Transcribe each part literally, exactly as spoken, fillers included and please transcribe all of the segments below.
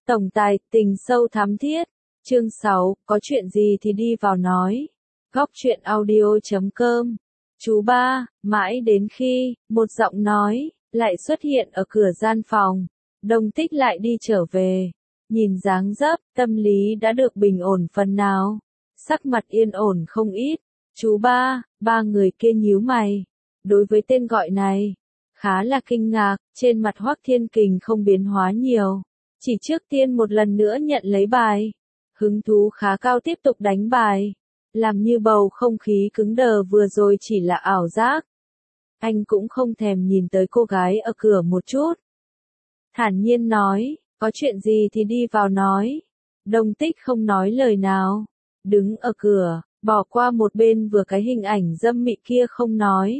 Tổng tài, tình sâu thắm thiết. Chương sáu, có chuyện gì thì đi vào nói. Góc truyện audio chấm com. Chú ba, mãi đến khi, một giọng nói, lại xuất hiện ở cửa gian phòng. Đồng Tích lại đi trở về. Nhìn dáng dấp, tâm lý đã được bình ổn phần nào. Sắc mặt yên ổn không ít. Chú ba, ba người kia nhíu mày. Đối với tên gọi này, khá là kinh ngạc, trên mặt Hoắc Thiên Kình không biến hóa nhiều. Chỉ trước tiên một lần nữa nhận lấy bài. Hứng thú khá cao tiếp tục đánh bài. Làm như bầu không khí cứng đờ vừa rồi chỉ là ảo giác. Anh cũng không thèm nhìn tới cô gái ở cửa một chút. Thản nhiên nói, có chuyện gì thì đi vào nói. Đồng Tích không nói lời nào. Đứng ở cửa, bỏ qua một bên vừa cái hình ảnh dâm mị kia không nói.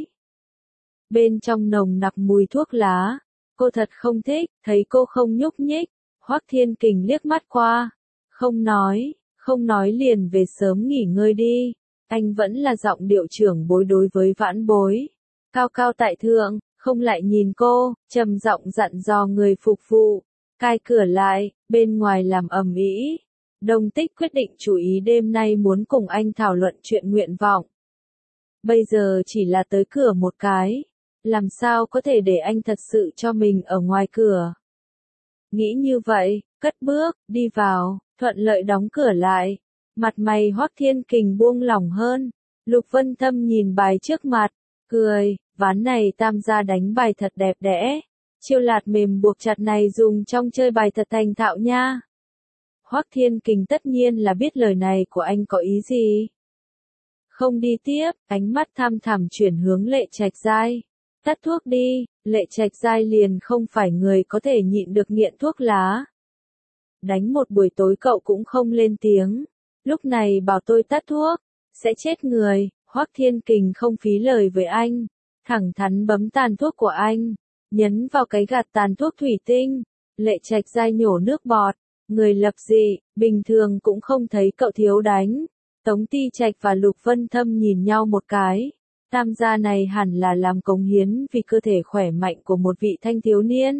Bên trong nồng nặc mùi thuốc lá. Cô thật không thích, thấy cô không nhúc nhích. Hoắc Thiên Kình liếc mắt qua. Không nói, không nói liền về sớm nghỉ ngơi đi. Anh vẫn là giọng điệu trưởng bối đối với vãn bối. Cao cao tại thượng, không lại nhìn cô, trầm giọng dặn dò người phục vụ. Cai cửa lại, bên ngoài làm ầm ĩ. Đồng Tích quyết định chú ý đêm nay muốn cùng anh thảo luận chuyện nguyện vọng. Bây giờ chỉ là tới cửa một cái. Làm sao có thể để anh thật sự cho mình ở ngoài cửa. Nghĩ như vậy, cất bước, đi vào, thuận lợi đóng cửa lại. Mặt mày Hoắc Thiên Kình buông lỏng hơn. Lục Vân Thâm nhìn bài trước mặt, cười, ván này tam gia đánh bài thật đẹp đẽ. Chiêu lạt mềm buộc chặt này dùng trong chơi bài thật thành thạo nha. Hoắc Thiên Kình tất nhiên là biết lời này của anh có ý gì. Không đi tiếp, ánh mắt tham thẳm chuyển hướng Lệ Trạch Giai. Tắt thuốc đi, Lệ Trạch Giai liền không phải người có thể nhịn được nghiện thuốc lá. Đánh một buổi tối cậu cũng không lên tiếng. Lúc này bảo tôi tắt thuốc, sẽ chết người. Hoắc Thiên Kình không phí lời với anh. Thẳng thắn bấm tàn thuốc của anh. Nhấn vào cái gạt tàn thuốc thủy tinh. Lệ Trạch Giai nhổ nước bọt. Người lập dị, bình thường cũng không thấy cậu thiếu đánh. Tống Ti Trạch và Lục Vân Thâm nhìn nhau một cái. Tam gia này hẳn là làm cống hiến vì cơ thể khỏe mạnh của một vị thanh thiếu niên.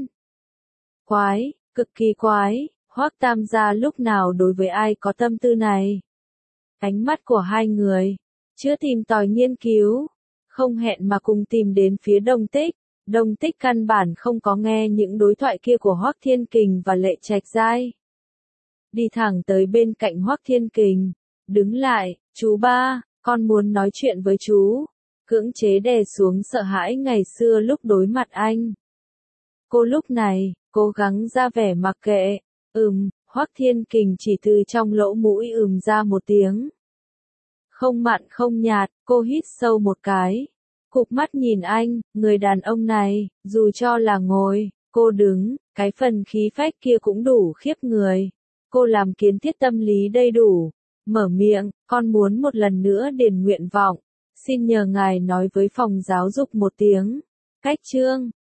Quái, cực kỳ quái, Hoắc tam gia lúc nào đối với ai có tâm tư này. Ánh mắt của hai người, chưa tìm tòi nghiên cứu, không hẹn mà cùng tìm đến phía Đồng Tích. Đồng Tích căn bản không có nghe những đối thoại kia của Hoắc Thiên Kình và Lệ Trạch Giai. Đi thẳng tới bên cạnh Hoắc Thiên Kình, đứng lại, chú ba, con muốn nói chuyện với chú. Cưỡng chế đè xuống sợ hãi ngày xưa lúc đối mặt anh. Cô lúc này, cố gắng ra vẻ mặc kệ. Ừm, Hoắc Thiên Kình chỉ từ trong lỗ mũi ừm ra một tiếng. Không mặn không nhạt, cô hít sâu một cái. Cụp mắt nhìn anh, người đàn ông này, dù cho là ngồi, cô đứng, cái phần khí phách kia cũng đủ khiếp người. Cô làm kiến thiết tâm lý đầy đủ. Mở miệng, con muốn một lần nữa điền nguyện vọng. Xin nhờ ngài nói với phòng giáo dục một tiếng. Cách chương,